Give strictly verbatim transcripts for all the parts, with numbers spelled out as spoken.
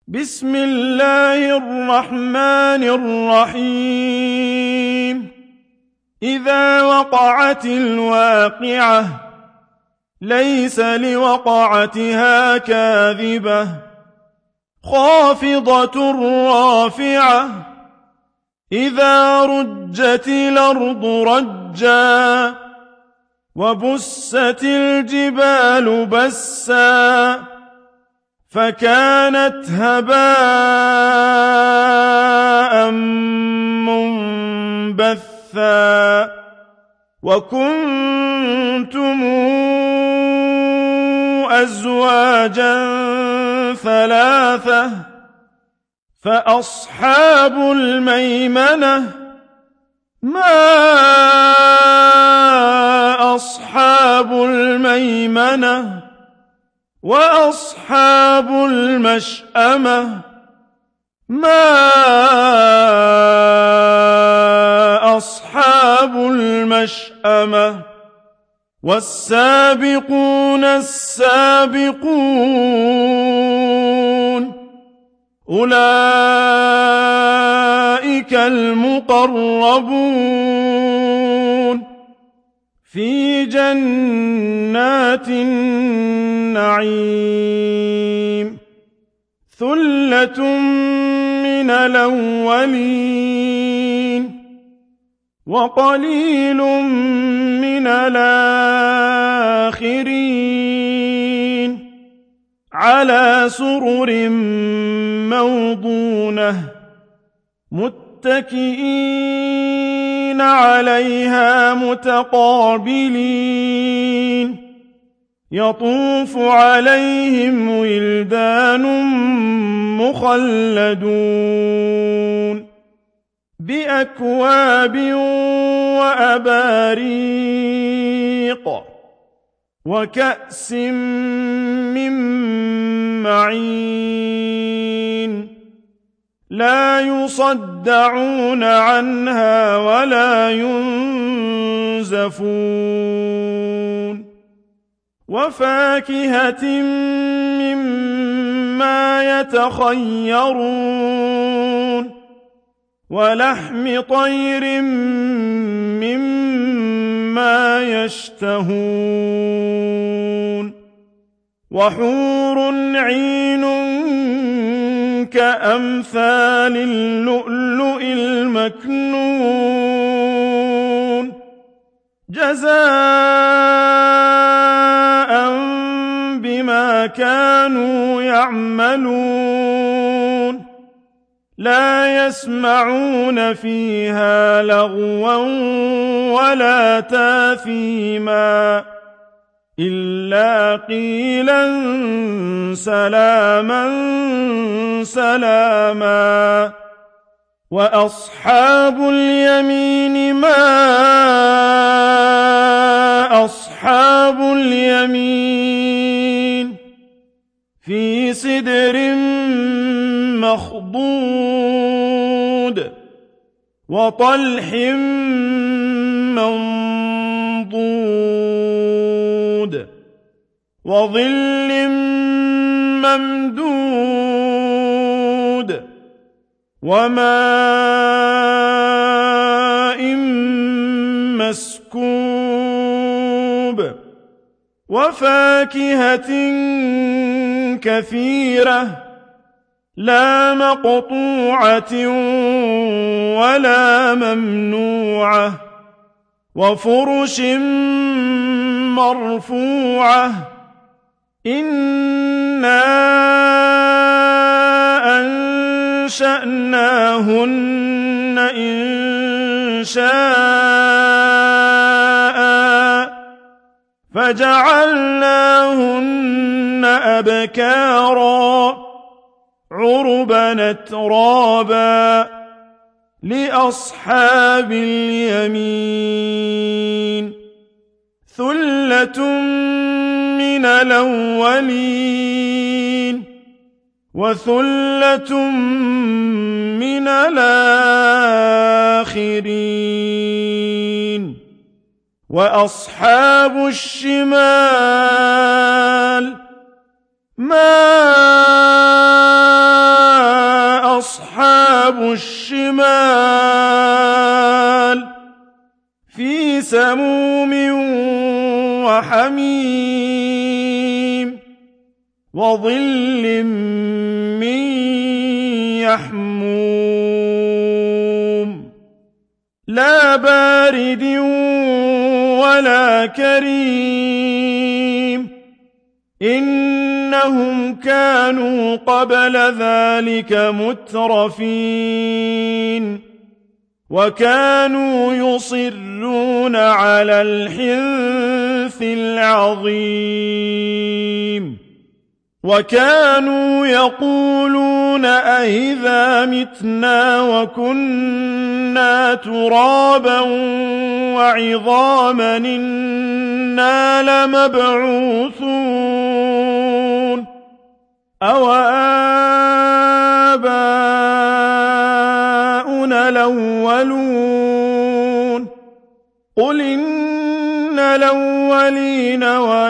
بسم الله الرحمن الرحيم إذا وقعت الواقعة ليس لوقعتها كاذبة خافضة رافعة إذا رجت الأرض رجا وبست الجبال بسا فكانت هباء منبثا وكنتم أزواجا ثلاثة فأصحاب الميمنة ما أصحاب الميمنة وأصحاب المشأمة ما أصحاب المشأمة والسابقون السابقون أولئك المقربون في جنات النعيم ثلة من الأولين وقليل من الآخرين على سرر موضونة متكئين عليها متقابلين يطوف عليهم ولدان مخلدون بأكواب وأباريق وكأس من معين لا يصدعون عنها ولا ينزفون وفاكهة مما يتخيرون ولحم طير مما يشتهون وحور عين كأمثال اللؤلؤ المكنون جزاء بما كانوا يعملون لا يسمعون فيها لغوا ولا تاثيما إلا قيلا سلاما سلاما وأصحاب اليمين ما أصحاب اليمين في سدر مخضود وطلح منضود وظل ممدود وماء مسكوب وفاكهة كثيرة لا مقطوعة ولا ممنوعة وفرش مرفوعة إنا أنشأناهن إنشاء فجعلناهن أبكارا عربا أترابا لأصحاب اليمين ثلة من الأولين وثلة من الآخرين وأصحاب الشمال ما سموم وحميم وظل من يحموم لا بارد ولا كريم إنهم كانوا قبل ذلك مترفين وكانوا يصرون على الحنث العظيم وكانوا يقولون أئذا متنا وكنا ترابا وعظاما إنا لمبعوثون أو آباؤنا الأولون قل إن الأولين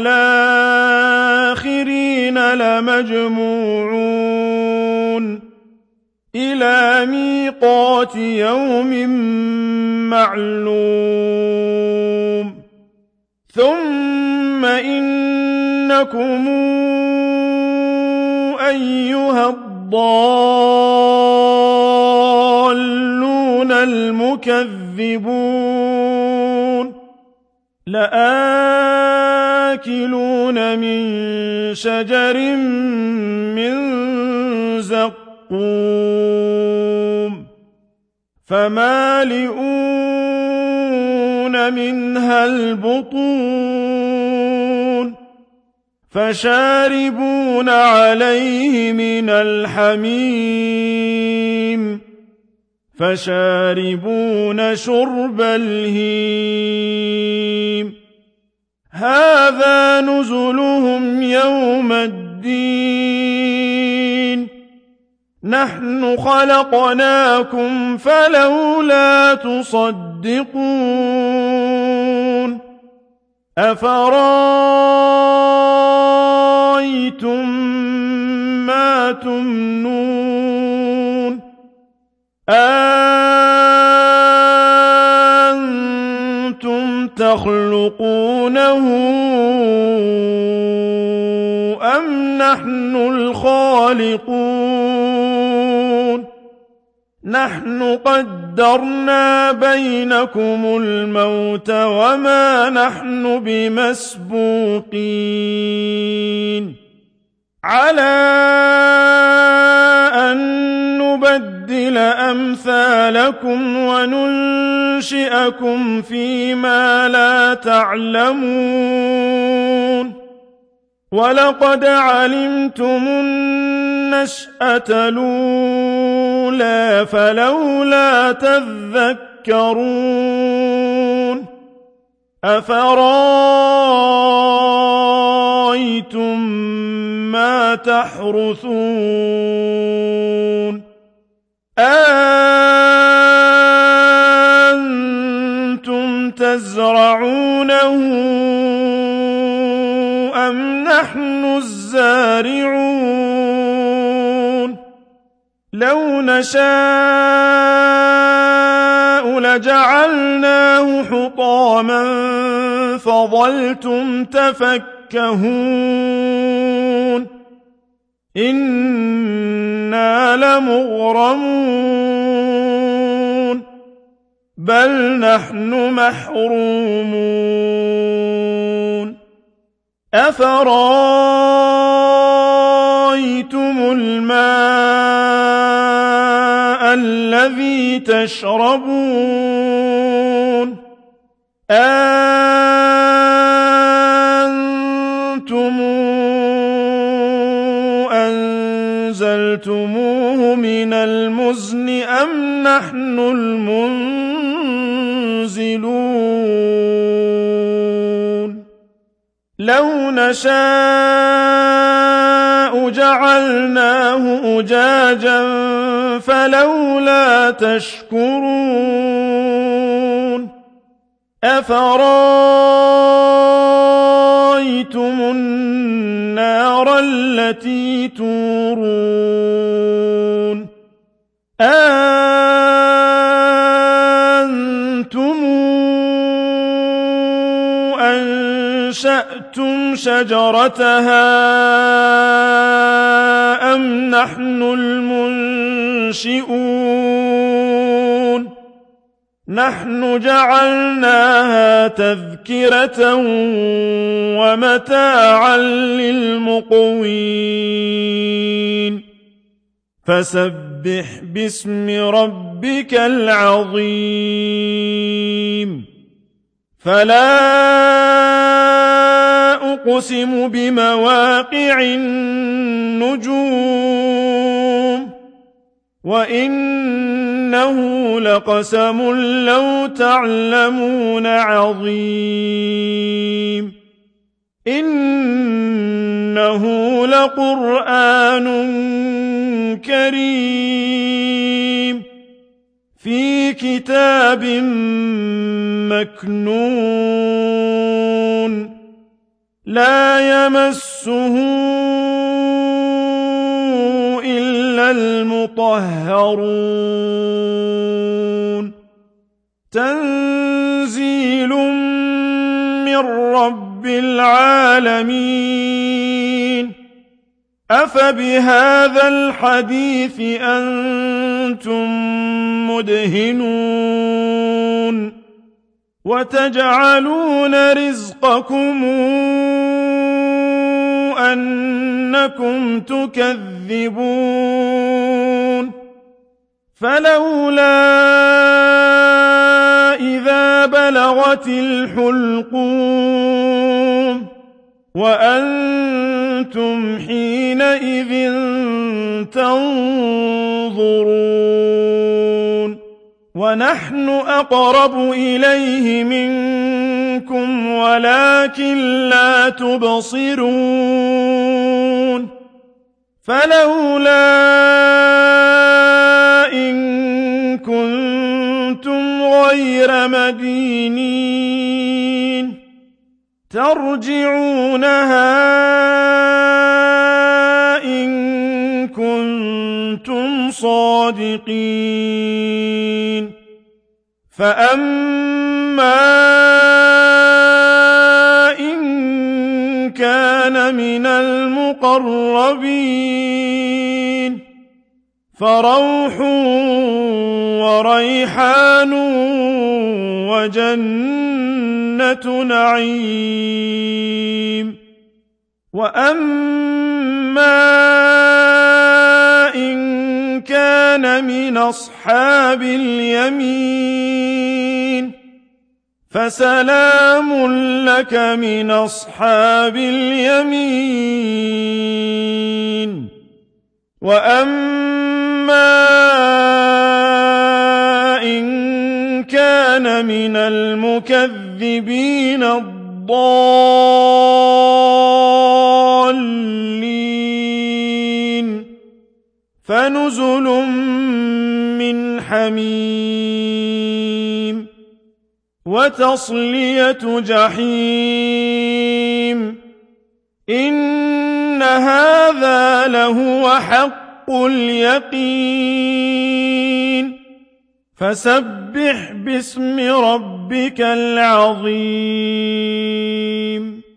والآخرين لمجموعون إلى ميقات يوم معلوم ثم إنكم أيها الضالون المكذبون لآكلون من شجر من زقوم فمالئون منها البطون فشاربون عليه من الحميم فشاربون شرب الهيم هذا نزلهم يوم الدين نحن خلقناكم فلولا تصدقون أفرأيتم ما تمنون أأنتم تخلقونه أم نحن الخالقون نحن قدرنا بينكم الموت وما نحن بمسبوقين على أن نبدل أمثالكم وننشئكم فيما لا تعلمون ولقد علمتم النشأة الأولى فلولا تذكرون أفرأيتم ما تحرثون أأنتم تزرعونه أم نحن الزارعون لو نشاء لجعلناه حطاما فظلتم تفكهون إنا لمغرمون بل نحن محرومون أفرأيتم الماء الذي تشربون أأنتم أنزلتموه من المزن أم نحن المنزلون لو نشاء جعلناه أجاجا فلولا تشكرون أفرأيتم النار التي تورون أأنتم أأنتم شجرتها أم نحن المنشئون نحن جعلناها تذكرة ومتاعا للمقوين فسبح باسم ربك العظيم فلا أقسم بمواقع النجوم وإنه لقسم لو تعلمون عظيم إنه لقرآن كريم في كتاب مكنون لا يمسه إلا المطهرون تنزيل من رب العالمين أفبهذا الحديث أنتم مدهنون وتجعلون رزقكم أنكم تكذبون فلولا إذا بلغت الحلقوم وأنتم حينئذ تنظرون ونحن أقرب إليه منكم ولكن لا تبصرون فلولا إن كنتم غير مدينين ترجعونها إن كنتم صادقين فأما إن كان من المقربين فروح وريحان وجنة نعيم وأما إن كان من أصحاب اليمين فسلام لك من أصحاب اليمين وأما إن كان من المكذبين الضالين فنزل من حميم وتصلية جحيم إن هذا لهو حق اليقين فسبح باسم ربك العظيم